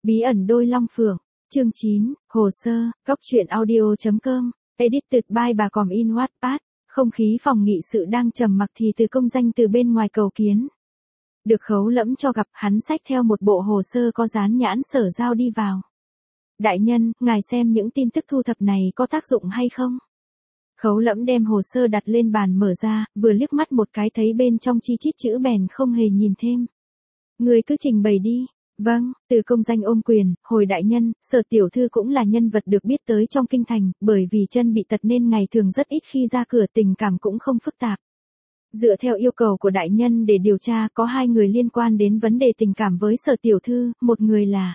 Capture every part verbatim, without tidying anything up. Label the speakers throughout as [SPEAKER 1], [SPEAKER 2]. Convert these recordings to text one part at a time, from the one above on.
[SPEAKER 1] Bí ẩn đôi long phượng, chương chín, hồ sơ, góc truyện audio chấm com, edited by bà Còm in Wattpad. Không khí phòng nghị sự đang trầm mặc thì Từ Công Danh từ bên ngoài cầu kiến. Được Khấu Lẫm cho gặp, hắn xách theo một bộ hồ sơ có dán nhãn Sở Giao đi vào. Đại nhân, ngài xem những tin tức thu thập này có tác dụng hay không? Khấu Lẫm đem hồ sơ đặt lên bàn mở ra, vừa liếc mắt một cái thấy bên trong chi chít chữ bèn không hề nhìn thêm. Người cứ trình bày đi. Vâng, Từ Công Danh ôm quyền, hồi đại nhân, Sở tiểu thư cũng là nhân vật được biết tới trong kinh thành, bởi vì chân bị tật nên ngày thường rất ít khi ra cửa, tình cảm cũng không phức tạp. Dựa theo yêu cầu của đại nhân để điều tra, có hai người liên quan đến vấn đề tình cảm với Sở tiểu thư, một người là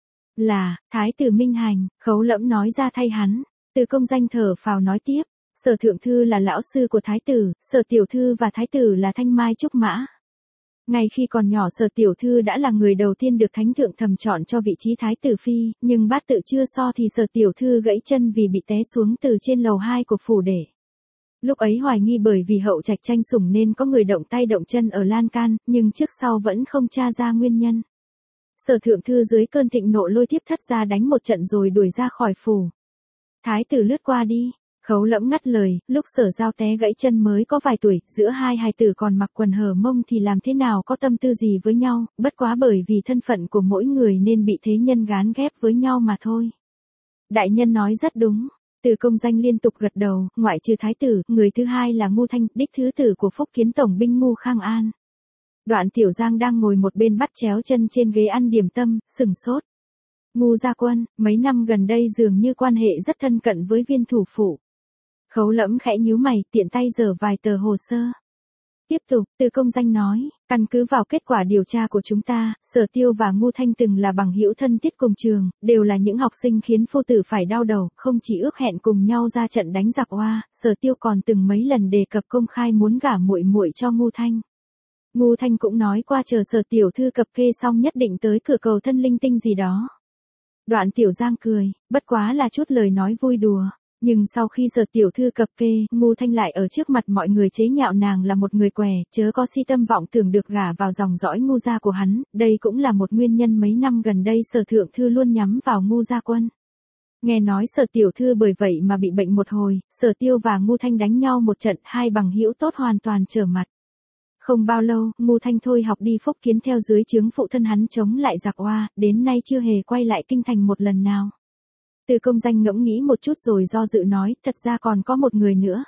[SPEAKER 1] là Thái tử Minh Hành. Khấu Lẫm nói ra thay hắn. Từ Công Danh thở phào nói tiếp, Sở thượng thư là lão sư của Thái tử, Sở tiểu thư và Thái tử là thanh mai trúc mã. Ngay khi còn nhỏ Sở tiểu thư đã là người đầu tiên được thánh thượng thầm chọn cho vị trí Thái tử phi, nhưng bát tự chưa so thì Sở tiểu thư gãy chân vì bị té xuống từ trên lầu hai của phủ để. Lúc ấy hoài nghi bởi vì hậu trạch tranh sủng nên có người động tay động chân ở lan can, nhưng trước sau vẫn không tra ra nguyên nhân. Sở thượng thư dưới cơn thịnh nộ lôi tiếp thất ra đánh một trận rồi đuổi ra khỏi phủ. Thái tử lướt qua đi. Khấu Lẫm ngắt lời, lúc Sở Giao té gãy chân mới có vài tuổi, giữa hai hài tử còn mặc quần hở mông thì làm thế nào có tâm tư gì với nhau, bất quá bởi vì thân phận của mỗi người nên bị thế nhân gán ghép với nhau mà thôi. Đại nhân nói rất đúng. Từ Công Danh liên tục gật đầu, ngoại trừ Thái tử, người thứ hai là Ngu Thanh, đích thứ tử của Phúc Kiến tổng binh Ngu Khang An. Đoạn Tiểu Giang đang ngồi một bên bắt chéo chân trên ghế ăn điểm tâm, sừng sốt. Ngu gia quân, mấy năm gần đây dường như quan hệ rất thân cận với viên thủ phủ. Khấu Lẫm khẽ nhíu mày, tiện tay giở vài tờ hồ sơ. Tiếp tục, Từ Công Danh nói, căn cứ vào kết quả điều tra của chúng ta, Sở Tiêu và Ngu Thanh từng là bằng hữu thân thiết cùng trường, đều là những học sinh khiến phu tử phải đau đầu, không chỉ ước hẹn cùng nhau ra trận đánh giặc Oa, Sở Tiêu còn từng mấy lần đề cập công khai muốn gả muội muội cho Ngu Thanh. Ngu Thanh cũng nói qua chờ Sở tiểu thư cập kê xong nhất định tới cửa cầu thân linh tinh gì đó. Đoạn Tiểu Giang cười, bất quá là chút lời nói vui đùa. Nhưng sau khi Sở tiểu thư cập kê, Ngu Thanh lại ở trước mặt mọi người chế nhạo nàng là một người què, chớ có si tâm vọng tưởng được gả vào dòng dõi Ngu gia của hắn, đây cũng là một nguyên nhân mấy năm gần đây Sở thượng thư luôn nhắm vào Ngu gia quân. Nghe nói Sở tiểu thư bởi vậy mà bị bệnh một hồi, Sở Tiêu và Ngu Thanh đánh nhau một trận, hai bằng hữu tốt hoàn toàn trở mặt. Không bao lâu, Ngu Thanh thôi học đi Phúc Kiến theo dưới trướng phụ thân hắn chống lại giặc Oa, đến nay chưa hề quay lại kinh thành một lần nào. Từ Công Danh ngẫm nghĩ một chút rồi do dự nói, thật ra còn có một người nữa.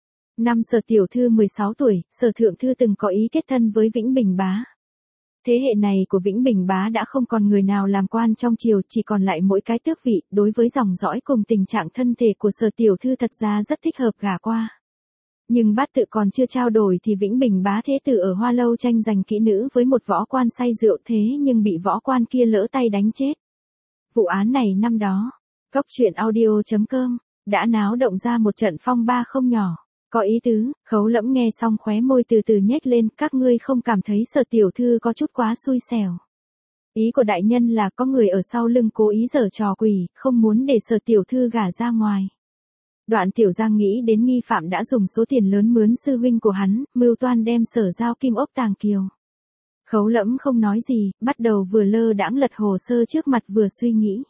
[SPEAKER 1] Năm Sở tiểu thư mười sáu tuổi, Sở thượng thư từng có ý kết thân với Vĩnh Bình bá. Thế hệ này của Vĩnh Bình bá đã không còn người nào làm quan trong triều, chỉ còn lại mỗi cái tước vị, đối với dòng dõi cùng tình trạng thân thể của Sở tiểu thư thật ra rất thích hợp gả qua. Nhưng bát tự còn chưa trao đổi thì Vĩnh Bình bá thế tử ở Hoa Lâu tranh giành kỹ nữ với một võ quan say rượu thế nhưng bị võ quan kia lỡ tay đánh chết. Vụ án này năm đó, góc truyện audio chấm com, đã náo động ra một trận phong ba không nhỏ. Có ý tứ, Khấu Lẫm nghe xong khóe môi từ từ nhếch lên, các ngươi không cảm thấy Sở tiểu thư có chút quá xui xẻo. Ý của đại nhân là có người ở sau lưng cố ý giở trò quỷ, không muốn để Sở tiểu thư gả ra ngoài. Đoạn Tiểu Giang nghĩ đến nghi phạm đã dùng số tiền lớn mướn sư huynh của hắn, mưu toan đem Sở Giao kim ốc tàng kiều. Khấu Lẫm không nói gì, bắt đầu vừa lơ đãng lật hồ sơ trước mặt vừa suy nghĩ.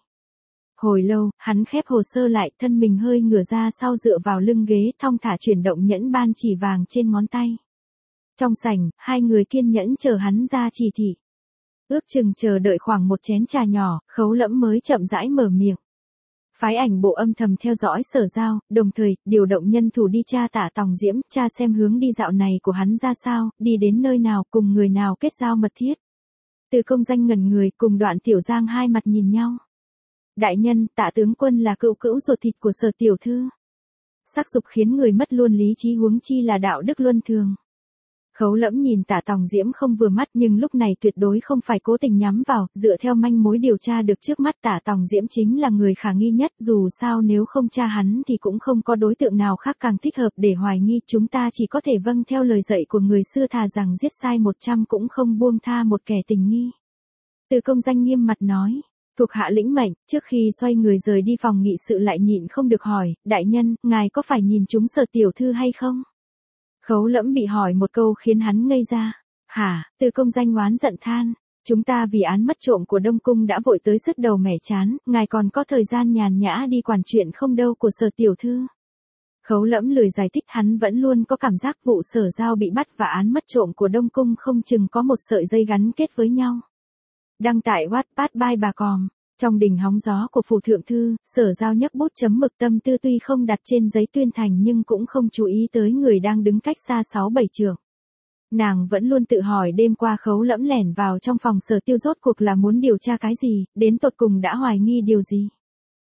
[SPEAKER 1] Hồi lâu, hắn khép hồ sơ lại, thân mình hơi ngửa ra sau dựa vào lưng ghế, thong thả chuyển động nhẫn ban chỉ vàng trên ngón tay. Trong sảnh, hai người kiên nhẫn chờ hắn ra chỉ thị. Ước chừng chờ đợi khoảng một chén trà nhỏ, Khấu Lẫm mới chậm rãi mở miệng. Phái ảnh bộ âm thầm theo dõi Sở Giao, đồng thời, điều động nhân thủ đi tra Tả Tòng Diễm, tra xem hướng đi dạo này của hắn ra sao, đi đến nơi nào, cùng người nào kết giao mật thiết. Từ Công Danh ngẩn người, cùng Đoạn Tiểu Giang hai mặt nhìn nhau. Đại nhân, Tạ tướng quân là cựu cữu ruột thịt của Sở tiểu thư. Sắc dục khiến người mất luôn lý trí, huống chi là đạo đức luân thường. Khấu Lẫm nhìn Tả Tòng Diễm không vừa mắt nhưng lúc này tuyệt đối không phải cố tình nhắm vào, dựa theo manh mối điều tra được trước mắt Tả Tòng Diễm chính là người khả nghi nhất, dù sao nếu không tra hắn thì cũng không có đối tượng nào khác càng thích hợp để hoài nghi, chúng ta chỉ có thể vâng theo lời dạy của người xưa thà rằng giết sai một trăm cũng không buông tha một kẻ tình nghi. Từ Công Danh nghiêm mặt nói. Thuộc hạ lĩnh mệnh, trước khi xoay người rời đi phòng nghị sự lại nhịn không được hỏi, đại nhân, ngài có phải nhìn chúng Sở tiểu thư hay không? Khấu Lẫm bị hỏi một câu khiến hắn ngây ra. Hả? Từ Công Danh oán giận than. Chúng ta vì án mất trộm của Đông Cung đã vội tới sứt đầu mẻ chán, ngài còn có thời gian nhàn nhã đi quản chuyện không đâu của Sở tiểu thư. Khấu Lẫm lười giải thích, hắn vẫn luôn có cảm giác vụ Sở Giao bị bắt và án mất trộm của Đông Cung không chừng có một sợi dây gắn kết với nhau. Đăng tại Wattpad by bà Còm. Trong đình hóng gió của phủ thượng thư, Sở Giao nhấc bút chấm mực tâm tư tuy không đặt trên giấy tuyên thành nhưng cũng không chú ý tới người đang đứng cách xa sáu bảy trượng. Nàng vẫn luôn tự hỏi đêm qua Khấu Lẫm lẻn vào trong phòng Sở Tiêu rốt cuộc là muốn điều tra cái gì, đến tột cùng đã hoài nghi điều gì.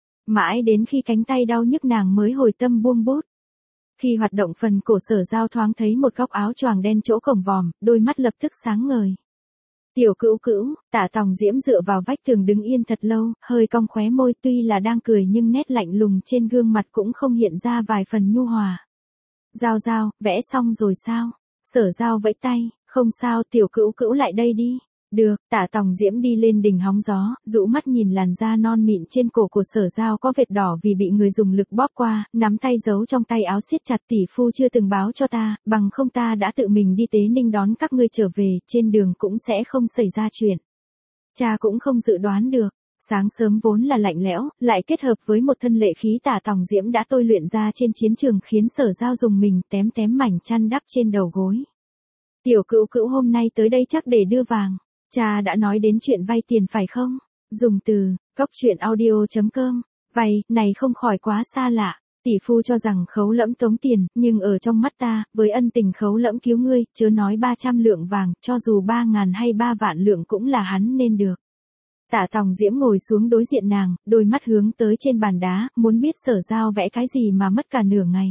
[SPEAKER 1] Mãi đến khi cánh tay đau nhức nàng mới hồi tâm buông bút. Khi hoạt động phần cổ Sở Giao thoáng thấy một góc áo choàng đen chỗ cổng vòm, đôi mắt lập tức sáng ngời. Tiểu Cữu Cữu, Tả Tòng Diễm dựa vào vách tường đứng yên thật lâu, hơi cong khóe môi, tuy là đang cười nhưng nét lạnh lùng trên gương mặt cũng không hiện ra vài phần nhu hòa. Giao Giao, vẽ xong rồi sao? Sở Giao vẫy tay, không sao, Tiểu Cữu Cữu lại đây đi. Được, Tả Tòng Diễm đi lên đình hóng gió, rũ mắt nhìn làn da non mịn trên cổ của Sở Giao có vệt đỏ vì bị người dùng lực bóp qua, nắm tay giấu trong tay áo siết chặt, tỷ phu chưa từng báo cho ta, bằng không ta đã tự mình đi Tế Ninh đón các ngươi trở về, trên đường cũng sẽ không xảy ra chuyện. Cha cũng không dự đoán được, sáng sớm vốn là lạnh lẽo, lại kết hợp với một thân lệ khí Tả Tòng Diễm đã tôi luyện ra trên chiến trường khiến Sở Giao dùng mình tém tém mảnh chăn đắp trên đầu gối. Tiểu Cữu Cữu hôm nay tới đây chắc để đưa vàng. Cha đã nói đến chuyện vay tiền phải không? Dùng từ, góc chuyện audio chấm com, vay, này không khỏi quá xa lạ. Tỷ phu cho rằng Khấu Lẫm tống tiền, nhưng ở trong mắt ta, với ân tình Khấu Lẫm cứu ngươi, chớ nói ba trăm lượng vàng, cho dù ba ngàn hay ba vạn lượng cũng là hắn nên được. Tả Tòng Diễm ngồi xuống đối diện nàng, đôi mắt hướng tới trên bàn đá, muốn biết Sở Giao vẽ cái gì mà mất cả nửa ngày.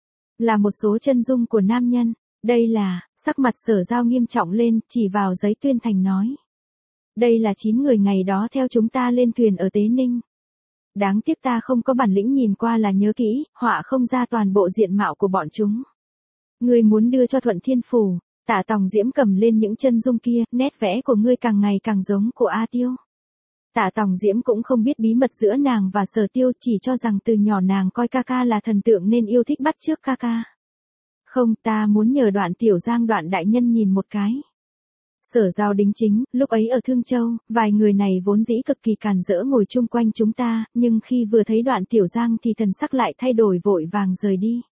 [SPEAKER 1] Là một số chân dung của nam nhân. Đây là, sắc mặt Sở Giao nghiêm trọng lên, chỉ vào giấy tuyên thành nói. Đây là chín người ngày đó theo chúng ta lên thuyền ở Tế Ninh. Đáng tiếc ta không có bản lĩnh nhìn qua là nhớ kỹ, họa không ra toàn bộ diện mạo của bọn chúng. Ngươi muốn đưa cho Thuận Thiên Phủ, Tả Tòng Diễm cầm lên những chân dung kia, nét vẽ của ngươi càng ngày càng giống của A Tiêu. Tả Tòng Diễm cũng không biết bí mật giữa nàng và Sở Tiêu, chỉ cho rằng từ nhỏ nàng coi ca ca là thần tượng nên yêu thích bắt chước ca ca. Không, ta muốn nhờ Đoạn Tiểu Giang Đoạn đại nhân nhìn một cái. Sở Giao đính chính, lúc ấy ở Thương Châu, vài người này vốn dĩ cực kỳ càn rỡ ngồi chung quanh chúng ta, nhưng khi vừa thấy Đoạn Tiểu Giang thì thần sắc lại thay đổi vội vàng rời đi.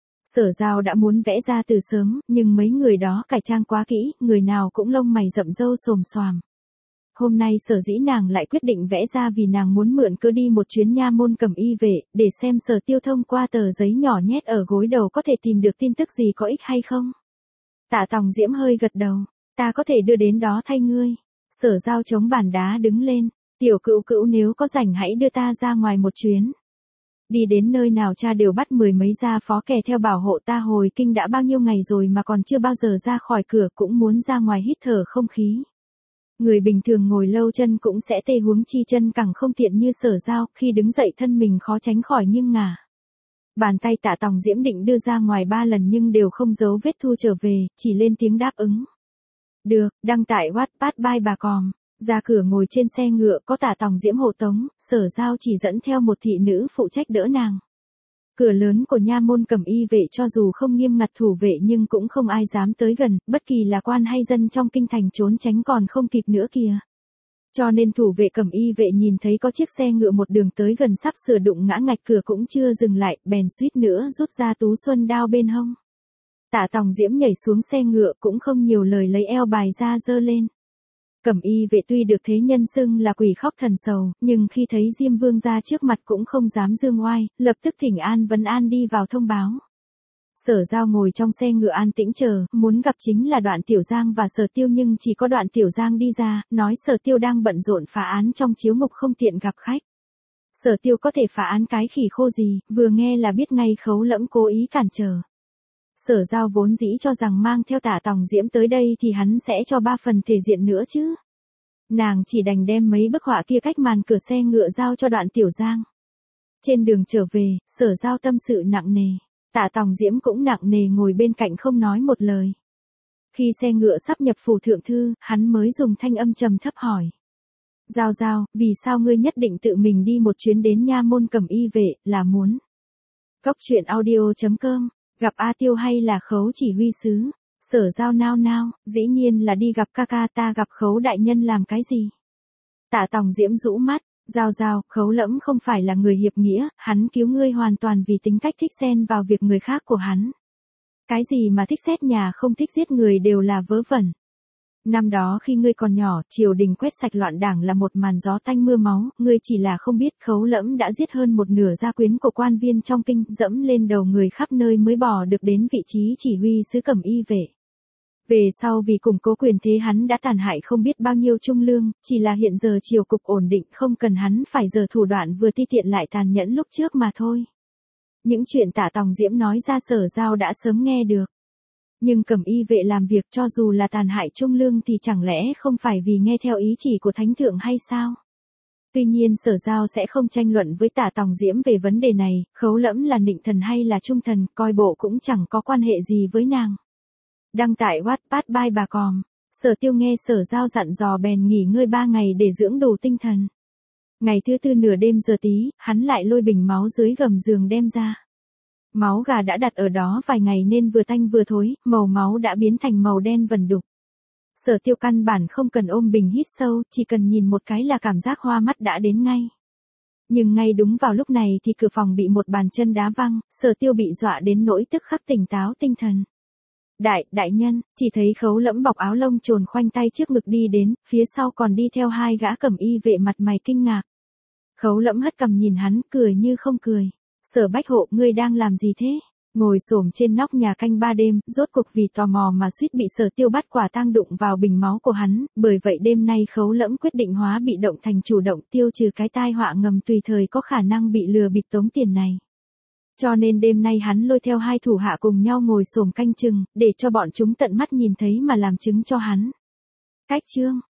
[SPEAKER 1] Sở Giao đã muốn vẽ ra từ sớm, nhưng mấy người đó cải trang quá kỹ, người nào cũng lông mày rậm râu xồm xoàm. Hôm nay sở dĩ nàng lại quyết định vẽ ra vì nàng muốn mượn cơ đi một chuyến nha môn Cẩm Y Vệ, để xem Sở Tiêu thông qua tờ giấy nhỏ nhét ở gối đầu có thể tìm được tin tức gì có ích hay không. Tả Tòng Diễm hơi gật đầu, ta có thể đưa đến đó thay ngươi. Sở Giao chống bàn đá đứng lên, Tiểu Cữu Cữu nếu có rảnh hãy đưa ta ra ngoài một chuyến. Đi đến nơi nào cha đều bắt mười mấy gia phó kè theo bảo hộ ta, hồi kinh đã bao nhiêu ngày rồi mà còn chưa bao giờ ra khỏi cửa, cũng muốn ra ngoài hít thở không khí. Người bình thường ngồi lâu chân cũng sẽ tê, huống chi chân càng không tiện như Sở Giao, khi đứng dậy thân mình khó tránh khỏi nghiêng ngả. Bàn tay Tả Tòng Diễm định đưa ra ngoài ba lần nhưng đều không giấu vết thu trở về, chỉ lên tiếng đáp ứng. Được, đăng tại Wattpad by bà Còm. Ra cửa ngồi trên xe ngựa có Tả Tòng Diễm hộ tống, Sở Giao chỉ dẫn theo một thị nữ phụ trách đỡ nàng. Cửa lớn của nha môn Cẩm Y Vệ cho dù không nghiêm ngặt thủ vệ nhưng cũng không ai dám tới gần, bất kỳ là quan hay dân trong kinh thành trốn tránh còn không kịp nữa kìa. Cho nên thủ vệ Cẩm Y Vệ nhìn thấy có chiếc xe ngựa một đường tới gần sắp sửa đụng ngã ngạch cửa cũng chưa dừng lại, bèn suýt nữa rút ra tú xuân đao bên hông. Tả Tòng Diễm nhảy xuống xe ngựa cũng không nhiều lời lấy eo bài ra giơ lên. Cẩm Y Vệ tuy được thế nhân xưng là quỷ khóc thần sầu, nhưng khi thấy Diêm Vương ra trước mặt cũng không dám dương oai, lập tức thỉnh an vấn an đi vào thông báo. Sở Giao ngồi trong xe ngựa an tĩnh chờ, muốn gặp chính là Đoạn Tiểu Giang và Sở Tiêu nhưng chỉ có Đoạn Tiểu Giang đi ra, nói Sở Tiêu đang bận rộn phá án trong chiếu ngục không tiện gặp khách. Sở Tiêu có thể phá án cái khỉ khô gì, vừa nghe là biết ngay Khấu Lẫm cố ý cản trở. Sở Giao vốn dĩ cho rằng mang theo Tả Tòng Diễm tới đây thì hắn sẽ cho ba phần thể diện nữa chứ. Nàng chỉ đành đem mấy bức họa kia cách màn cửa xe ngựa giao cho Đoạn Tiểu Giang. Trên đường trở về, Sở Giao tâm sự nặng nề. Tả Tòng Diễm cũng nặng nề ngồi bên cạnh không nói một lời. Khi xe ngựa sắp nhập phủ thượng thư, hắn mới dùng thanh âm trầm thấp hỏi. Giao Giao, vì sao ngươi nhất định tự mình đi một chuyến đến nha môn Cẩm Y Vệ, là muốn? Góc chuyện audio chấm com, gặp A Tiêu hay là Khấu chỉ huy sứ? Sở Giao nao nao, dĩ nhiên là đi gặp ca ca, ta gặp Khấu đại nhân làm cái gì? Tạ Tòng Diễm rũ mắt, Giao Giao, Khấu Lẫm không phải là người hiệp nghĩa, hắn cứu ngươi hoàn toàn vì tính cách thích xen vào việc người khác của hắn. Cái gì mà thích xét nhà không thích giết người đều là vớ vẩn. Năm đó khi ngươi còn nhỏ, triều đình quét sạch loạn đảng là một màn gió tanh mưa máu, ngươi chỉ là không biết Khấu Lẫm đã giết hơn một nửa gia quyến của quan viên trong kinh, dẫm lên đầu người khắp nơi mới bỏ được đến vị trí chỉ huy sứ Cẩm Y vệ. Về sau vì củng cố quyền thế hắn đã tàn hại không biết bao nhiêu trung lương, chỉ là hiện giờ triều cục ổn định không cần hắn phải giờ thủ đoạn vừa ti tiện lại tàn nhẫn lúc trước mà thôi. Những chuyện Tạ Tòng Diễm nói ra Sở Giao đã sớm nghe được. Nhưng Cẩm Y vệ làm việc cho dù là tàn hại trung lương thì chẳng lẽ không phải vì nghe theo ý chỉ của Thánh Thượng hay sao? Tuy nhiên Sở Giao sẽ không tranh luận với Tạ Tòng Diễm về vấn đề này, Khấu Lẫm là nịnh thần hay là trung thần, coi bộ cũng chẳng có quan hệ gì với nàng. Đăng tại Wattpad by bà Còm, Sở Tiêu nghe Sở Giao dặn dò bèn nghỉ ngơi ba ngày để dưỡng đủ tinh thần. Ngày thứ tư nửa đêm giờ tí, hắn lại lôi bình máu dưới gầm giường đem ra. Máu gà đã đặt ở đó vài ngày nên vừa tanh vừa thối, màu máu đã biến thành màu đen vẩn đục. Sở Tiêu căn bản không cần ôm bình hít sâu, chỉ cần nhìn một cái là cảm giác hoa mắt đã đến ngay. Nhưng ngay đúng vào lúc này thì cửa phòng bị một bàn chân đá văng, Sở Tiêu bị dọa đến nỗi tức khắc tỉnh táo tinh thần. Đại, đại nhân, chỉ thấy Khấu Lẫm bọc áo lông trồn khoanh tay trước ngực đi đến, phía sau còn đi theo hai gã Cẩm Y vệ mặt mày kinh ngạc. Khấu Lẫm hất cằm nhìn hắn, cười như không cười. Sở Bách Hộ, ngươi đang làm gì thế? Ngồi xổm trên nóc nhà canh ba đêm, rốt cuộc vì tò mò mà suýt bị Sở Tiêu bắt quả tang đụng vào bình máu của hắn, bởi vậy đêm nay Khấu Lẫm quyết định hóa bị động thành chủ động, tiêu trừ cái tai họa ngầm tùy thời có khả năng bị lừa bịp tống tiền này. Cho nên đêm nay hắn lôi theo hai thủ hạ cùng nhau ngồi xổm canh chừng, để cho bọn chúng tận mắt nhìn thấy mà làm chứng cho hắn. Cách chương